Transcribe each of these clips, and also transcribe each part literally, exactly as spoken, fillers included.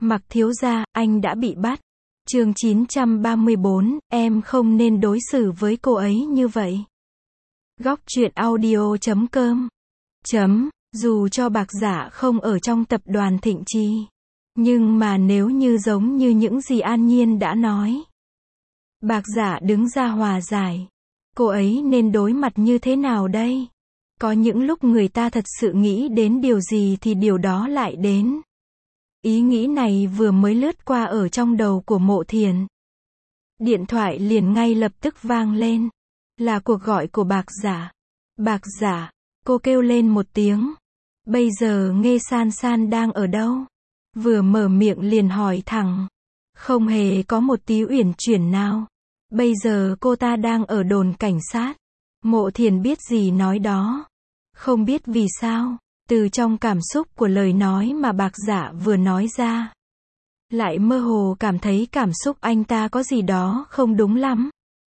Mặc thiếu gia, anh đã bị bắt. Chương chín trăm ba mươi bốn, em không nên đối xử với cô ấy như vậy. Góc truyện audio chấm com chấm, dù cho Bạc Giả không ở trong tập đoàn Thịnh Chi, nhưng mà nếu như giống như những gì An Nhiên đã nói, Bạc Giả đứng ra hòa giải, cô ấy nên đối mặt như thế nào đây? Có những lúc người ta thật sự nghĩ đến điều gì thì điều đó lại đến. Ý nghĩ này vừa mới lướt qua ở trong đầu của Mộ Thiền. Điện thoại liền ngay lập tức vang lên. Là cuộc gọi của Bạc Giả. Bạc Giả, cô kêu lên một tiếng. Bây giờ Nghê San San đang ở đâu? Vừa mở miệng liền hỏi thẳng. Không hề có một tí uyển chuyển nào. Bây giờ cô ta đang ở đồn cảnh sát. Mộ Thiền biết gì nói đó. Không biết vì sao, từ trong cảm xúc của lời nói mà Bạc Giả vừa nói ra, lại mơ hồ cảm thấy cảm xúc anh ta có gì đó không đúng lắm.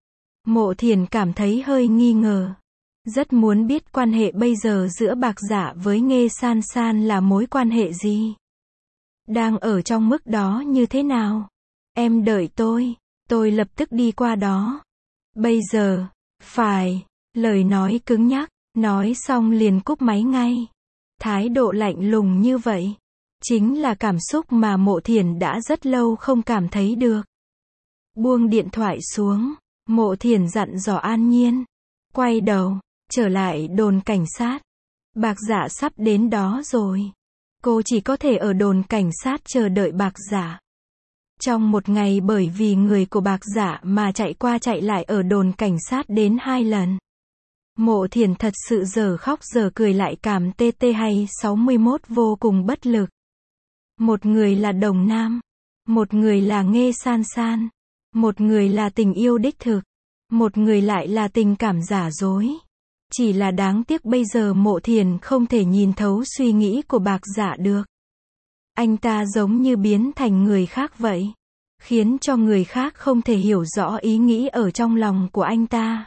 Mộ Thiền cảm thấy hơi nghi ngờ. Rất muốn biết quan hệ bây giờ giữa Bạc Giả với Nghê San San là mối quan hệ gì? Đang ở trong mức đó như thế nào? Em đợi tôi, tôi lập tức đi qua đó. Bây giờ, phải, lời nói cứng nhắc, nói xong liền cúp máy ngay. Thái độ lạnh lùng như vậy, chính là cảm xúc mà Mộ Thiền đã rất lâu không cảm thấy được. Buông điện thoại xuống, Mộ Thiền dặn dò An Nhiên. Quay đầu, trở lại đồn cảnh sát. Bạc Giả sắp đến đó rồi. Cô chỉ có thể ở đồn cảnh sát chờ đợi Bạc Giả. Trong một ngày bởi vì người của Bạc Giả mà chạy qua chạy lại ở đồn cảnh sát đến hai lần. Mộ Thiền thật sự giờ khóc giờ cười lại cảm tê tê hay sáu mươi mốt vô cùng bất lực. Một người là Đồng Nam, một người là Nghê San San, một người là tình yêu đích thực, một người lại là tình cảm giả dối. Chỉ là đáng tiếc bây giờ Mộ Thiền không thể nhìn thấu suy nghĩ của Bạc Giả được. Anh ta giống như biến thành người khác vậy, khiến cho người khác không thể hiểu rõ ý nghĩ ở trong lòng của anh ta.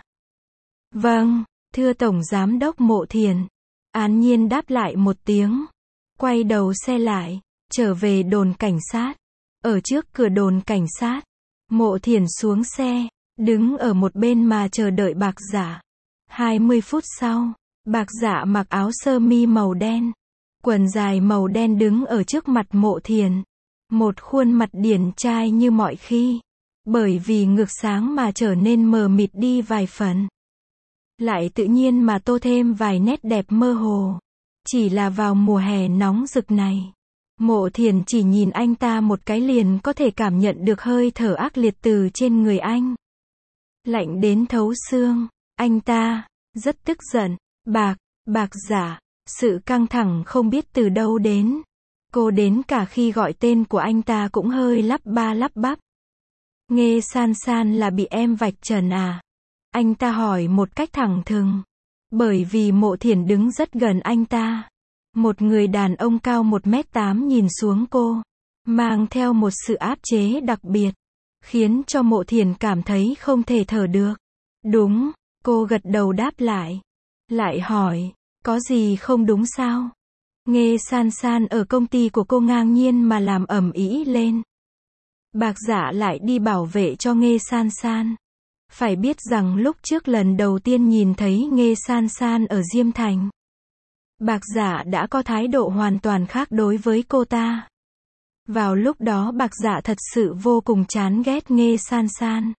Vâng, thưa Tổng Giám đốc Mộ Thiền. An Nhiên đáp lại một tiếng. Quay đầu xe lại, trở về đồn cảnh sát. Ở trước cửa đồn cảnh sát, Mộ Thiền xuống xe, đứng ở một bên mà chờ đợi Bạc Giả. hai mươi phút sau, Bạc Giả mặc áo sơ mi màu đen, quần dài màu đen đứng ở trước mặt Mộ Thiền. Một khuôn mặt điển trai như mọi khi, bởi vì ngược sáng mà trở nên mờ mịt đi vài phần. Lại tự nhiên mà tô thêm vài nét đẹp mơ hồ. Chỉ là vào mùa hè nóng rực này, Mộ Thiền chỉ nhìn anh ta một cái liền có thể cảm nhận được hơi thở ác liệt từ trên người anh. Lạnh đến thấu xương. Anh ta rất tức giận. Bạc, Bạc Giả, sự căng thẳng không biết từ đâu đến. Cô đến cả khi gọi tên của anh ta cũng hơi lắp ba lắp bắp. Nghê San San là bị em vạch trần à? Anh ta hỏi một cách thẳng thừng. Bởi vì Mộ Thiền đứng rất gần anh ta. Một người đàn ông cao một mét tám nhìn xuống cô, mang theo một sự áp chế đặc biệt, khiến cho Mộ Thiền cảm thấy không thể thở được. Đúng, cô gật đầu đáp lại. Lại hỏi, có gì không đúng sao? Nghê San San ở công ty của cô ngang nhiên mà làm ầm ĩ lên. Bạc Giả lại đi bảo vệ cho Nghê San San. Phải biết rằng lúc trước lần đầu tiên nhìn thấy Nghê San San ở Diêm Thành, Bạc Giả đã có thái độ hoàn toàn khác đối với cô ta. Vào lúc đó Bạc Giả thật sự vô cùng chán ghét Nghê San San.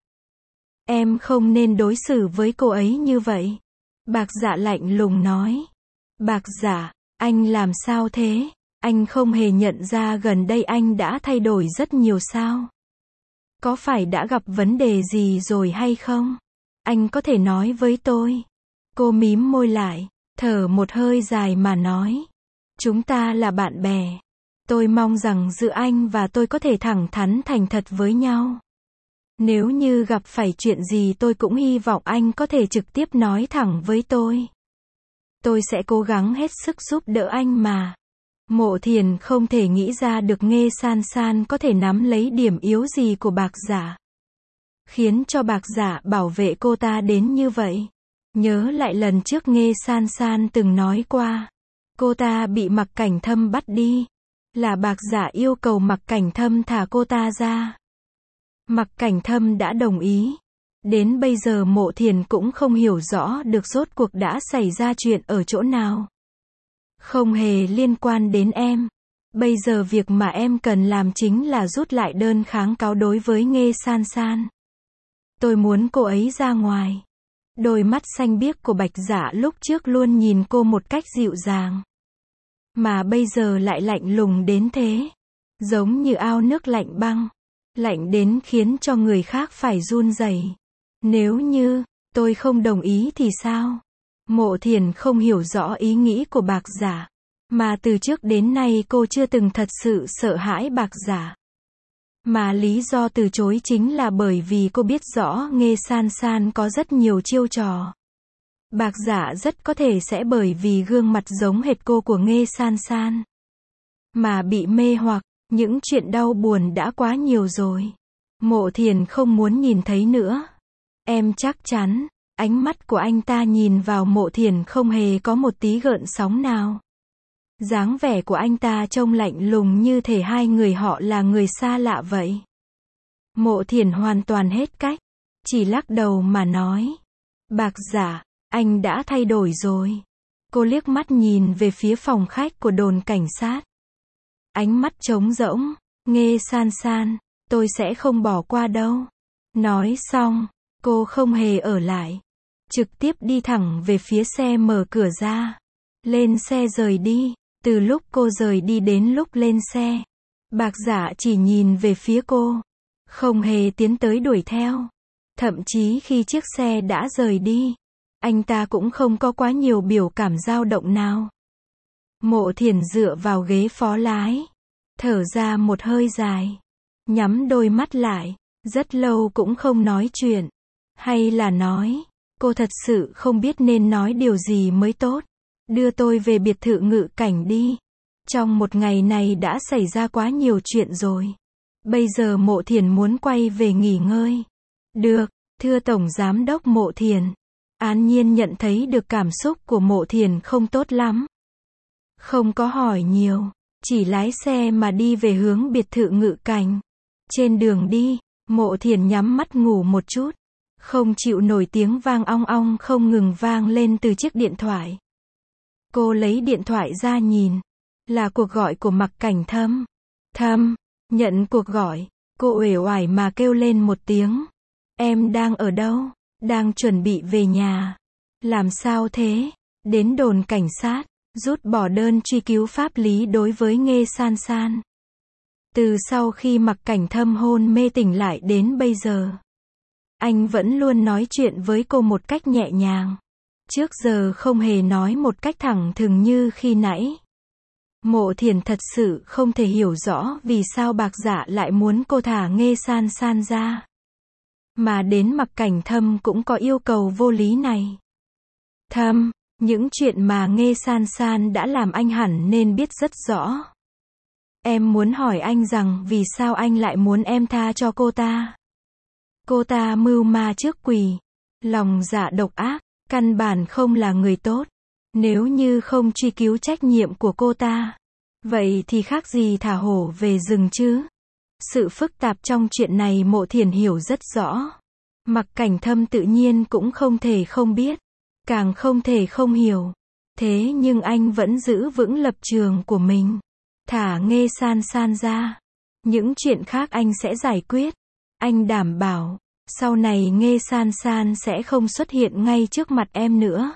Em không nên đối xử với cô ấy như vậy. Bạc Giả lạnh lùng nói. Bạc Giả, anh làm sao thế? Anh không hề nhận ra gần đây anh đã thay đổi rất nhiều sao? Có phải đã gặp vấn đề gì rồi hay không? Anh có thể nói với tôi. Cô mím môi lại, thở một hơi dài mà nói. Chúng ta là bạn bè. Tôi mong rằng giữa anh và tôi có thể thẳng thắn thành thật với nhau. Nếu như gặp phải chuyện gì tôi cũng hy vọng anh có thể trực tiếp nói thẳng với tôi. Tôi sẽ cố gắng hết sức giúp đỡ anh mà. Mộ Thiền không thể nghĩ ra được Nghê San San có thể nắm lấy điểm yếu gì của Bạc Giả, khiến cho Bạc Giả bảo vệ cô ta đến như vậy. Nhớ lại lần trước Nghê San San từng nói qua, cô ta bị Mặc Cảnh Thâm bắt đi. là Bạc Giả yêu cầu Mặc Cảnh Thâm thả cô ta ra. Mặc Cảnh Thâm đã đồng ý. Đến bây giờ Mộ Thiền cũng không hiểu rõ được rốt cuộc đã xảy ra chuyện ở chỗ nào. Không hề liên quan đến em. Bây giờ việc mà em cần làm chính là rút lại đơn kháng cáo đối với Nghê San San. Tôi muốn cô ấy ra ngoài. Đôi mắt xanh biếc của Bạch Giả lúc trước luôn nhìn cô một cách dịu dàng. Mà bây giờ lại lạnh lùng đến thế. Giống như ao nước lạnh băng. Lạnh đến khiến cho người khác phải run rẩy. Nếu như, tôi không đồng ý thì sao? Mộ Thiền không hiểu rõ ý nghĩ của Bạc Giả. Mà từ trước đến nay cô chưa từng thật sự sợ hãi Bạc Giả. Mà lý do từ chối chính là bởi vì cô biết rõ Nghê San San có rất nhiều chiêu trò. Bạc Giả rất có thể sẽ bởi vì gương mặt giống hệt cô của Nghê San San mà bị mê hoặc. Những chuyện đau buồn đã quá nhiều rồi. Mộ Thiền không muốn nhìn thấy nữa. Em chắc chắn. Ánh mắt của anh ta nhìn vào Mộ Thiền không hề có một tí gợn sóng nào. Dáng vẻ của anh ta trông lạnh lùng như thể hai người họ là người xa lạ vậy. Mộ Thiền hoàn toàn hết cách. Chỉ lắc đầu mà nói. Bạc Giả, anh đã thay đổi rồi. Cô liếc mắt nhìn về phía phòng khách của đồn cảnh sát. Ánh mắt trống rỗng. Nghê San San, tôi sẽ không bỏ qua đâu. Nói xong, cô không hề ở lại. Trực tiếp đi thẳng về phía xe mở cửa ra. Lên xe rời đi. Từ lúc cô rời đi đến lúc lên xe, Bạc Giả chỉ nhìn về phía cô. Không hề tiến tới đuổi theo. Thậm chí khi chiếc xe đã rời đi, anh ta cũng không có quá nhiều biểu cảm dao động nào. Mộ Thiền dựa vào ghế phó lái. Thở ra một hơi dài. Nhắm đôi mắt lại. Rất lâu cũng không nói chuyện. Hay là nói, cô thật sự không biết nên nói điều gì mới tốt. Đưa tôi về biệt thự Ngự Cảnh đi. Trong một ngày này đã xảy ra quá nhiều chuyện rồi. Bây giờ Mộ Thiền muốn quay về nghỉ ngơi. Được, thưa Tổng Giám đốc Mộ Thiền. An Nhiên nhận thấy được cảm xúc của Mộ Thiền không tốt lắm. Không có hỏi nhiều. Chỉ lái xe mà đi về hướng biệt thự Ngự Cảnh. Trên đường đi, Mộ Thiền nhắm mắt ngủ một chút. Không chịu nổi tiếng vang ong ong không ngừng vang lên từ chiếc điện thoại. Cô lấy điện thoại ra nhìn. Là cuộc gọi của Mặc Cảnh Thâm. Thâm, nhận cuộc gọi. Cô uể oải mà kêu lên một tiếng. Em đang ở đâu? Đang chuẩn bị về nhà. Làm sao thế? Đến đồn cảnh sát. Rút bỏ đơn truy cứu pháp lý đối với Nghê San San. Từ sau khi Mặc Cảnh Thâm hôn mê tỉnh lại đến bây giờ, anh vẫn luôn nói chuyện với cô một cách nhẹ nhàng. Trước giờ không hề nói một cách thẳng thừng như khi nãy. Mộ Thiền thật sự không thể hiểu rõ vì sao Bạc Giả lại muốn cô thả Nghê San San ra. Mà đến Mặc Cảnh Thâm cũng có yêu cầu vô lý này. Thâm, những chuyện mà Nghê San San đã làm anh hẳn nên biết rất rõ. Em muốn hỏi anh rằng vì sao anh lại muốn em tha cho cô ta. Cô ta mưu ma trước quỷ. Lòng dạ độc ác. Căn bản không là người tốt. Nếu như không truy cứu trách nhiệm của cô ta, vậy thì khác gì thả hổ về rừng chứ. Sự phức tạp trong chuyện này Mộ Thiền hiểu rất rõ. Mặc Cảnh Thâm tự nhiên cũng không thể không biết. Càng không thể không hiểu. Thế nhưng anh vẫn giữ vững lập trường của mình. Thả Nghê San San ra. Những chuyện khác anh sẽ giải quyết. Anh đảm bảo, sau này Nghê San San sẽ không xuất hiện ngay trước mặt em nữa.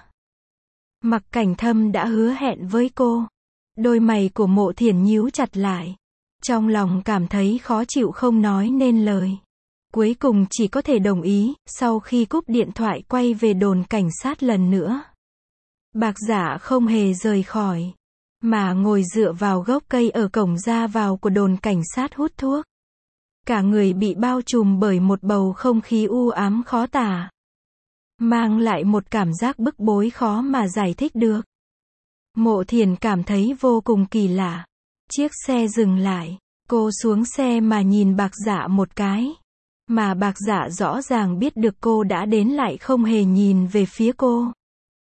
Mặc Cảnh Thâm đã hứa hẹn với cô. Đôi mày của Mộ Thiền nhíu chặt lại. Trong lòng cảm thấy khó chịu không nói nên lời. Cuối cùng chỉ có thể đồng ý, sau khi cúp điện thoại quay về đồn cảnh sát lần nữa. Bạc Giả không hề rời khỏi, mà ngồi dựa vào gốc cây ở cổng ra vào của đồn cảnh sát hút thuốc. Cả người bị bao trùm bởi một bầu không khí u ám khó tả. Mang lại một cảm giác bức bối khó mà giải thích được. Mộ Thiền cảm thấy vô cùng kỳ lạ. Chiếc xe dừng lại. Cô xuống xe mà nhìn Bạc Giả một cái. Mà Bạc Giả rõ ràng biết được cô đã đến lại không hề nhìn về phía cô.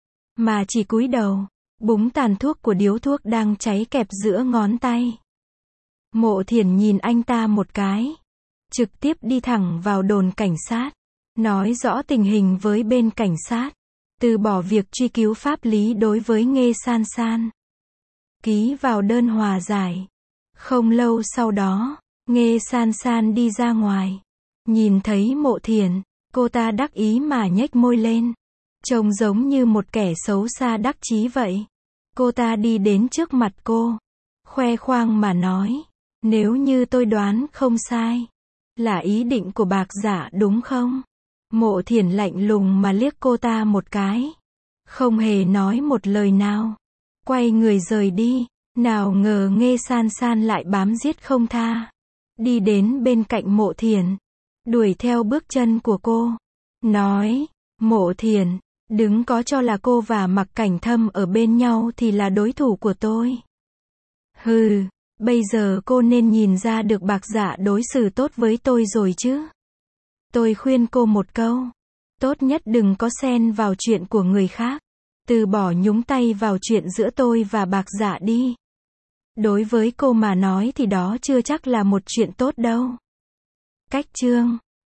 Mà chỉ cúi đầu, búng tàn thuốc của điếu thuốc đang cháy kẹp giữa ngón tay. Mộ Thiển nhìn anh ta một cái. Trực tiếp đi thẳng vào đồn cảnh sát. Nói rõ tình hình với bên cảnh sát. Từ bỏ việc truy cứu pháp lý đối với Nghê San San. Ký vào đơn hòa giải. Không lâu sau đó, Nghê San San đi ra ngoài. Nhìn thấy Mộ Thiển, cô ta đắc ý mà nhếch môi lên. Trông giống như một kẻ xấu xa đắc chí vậy. Cô ta đi đến trước mặt cô. Khoe khoang mà nói. Nếu như tôi đoán không sai. Là ý định của Bạc Dạ đúng không? Mộ Thiển lạnh lùng mà liếc cô ta một cái. Không hề nói một lời nào. Quay người rời đi. Nào ngờ Nghê San San lại bám giết không tha. Đi đến bên cạnh Mộ Thiển. Đuổi theo bước chân của cô. Nói, Mộ Thiển, đừng có cho là cô và Mặc Cảnh Thâm ở bên nhau thì là đối thủ của tôi. Hừ, bây giờ cô nên nhìn ra được Bạc Dạ đối xử tốt với tôi rồi chứ. Tôi khuyên cô một câu. Tốt nhất đừng có xen vào chuyện của người khác. Từ bỏ nhúng tay vào chuyện giữa tôi và Bạc Dạ đi. Đối với cô mà nói thì đó chưa chắc là một chuyện tốt đâu. Cách chương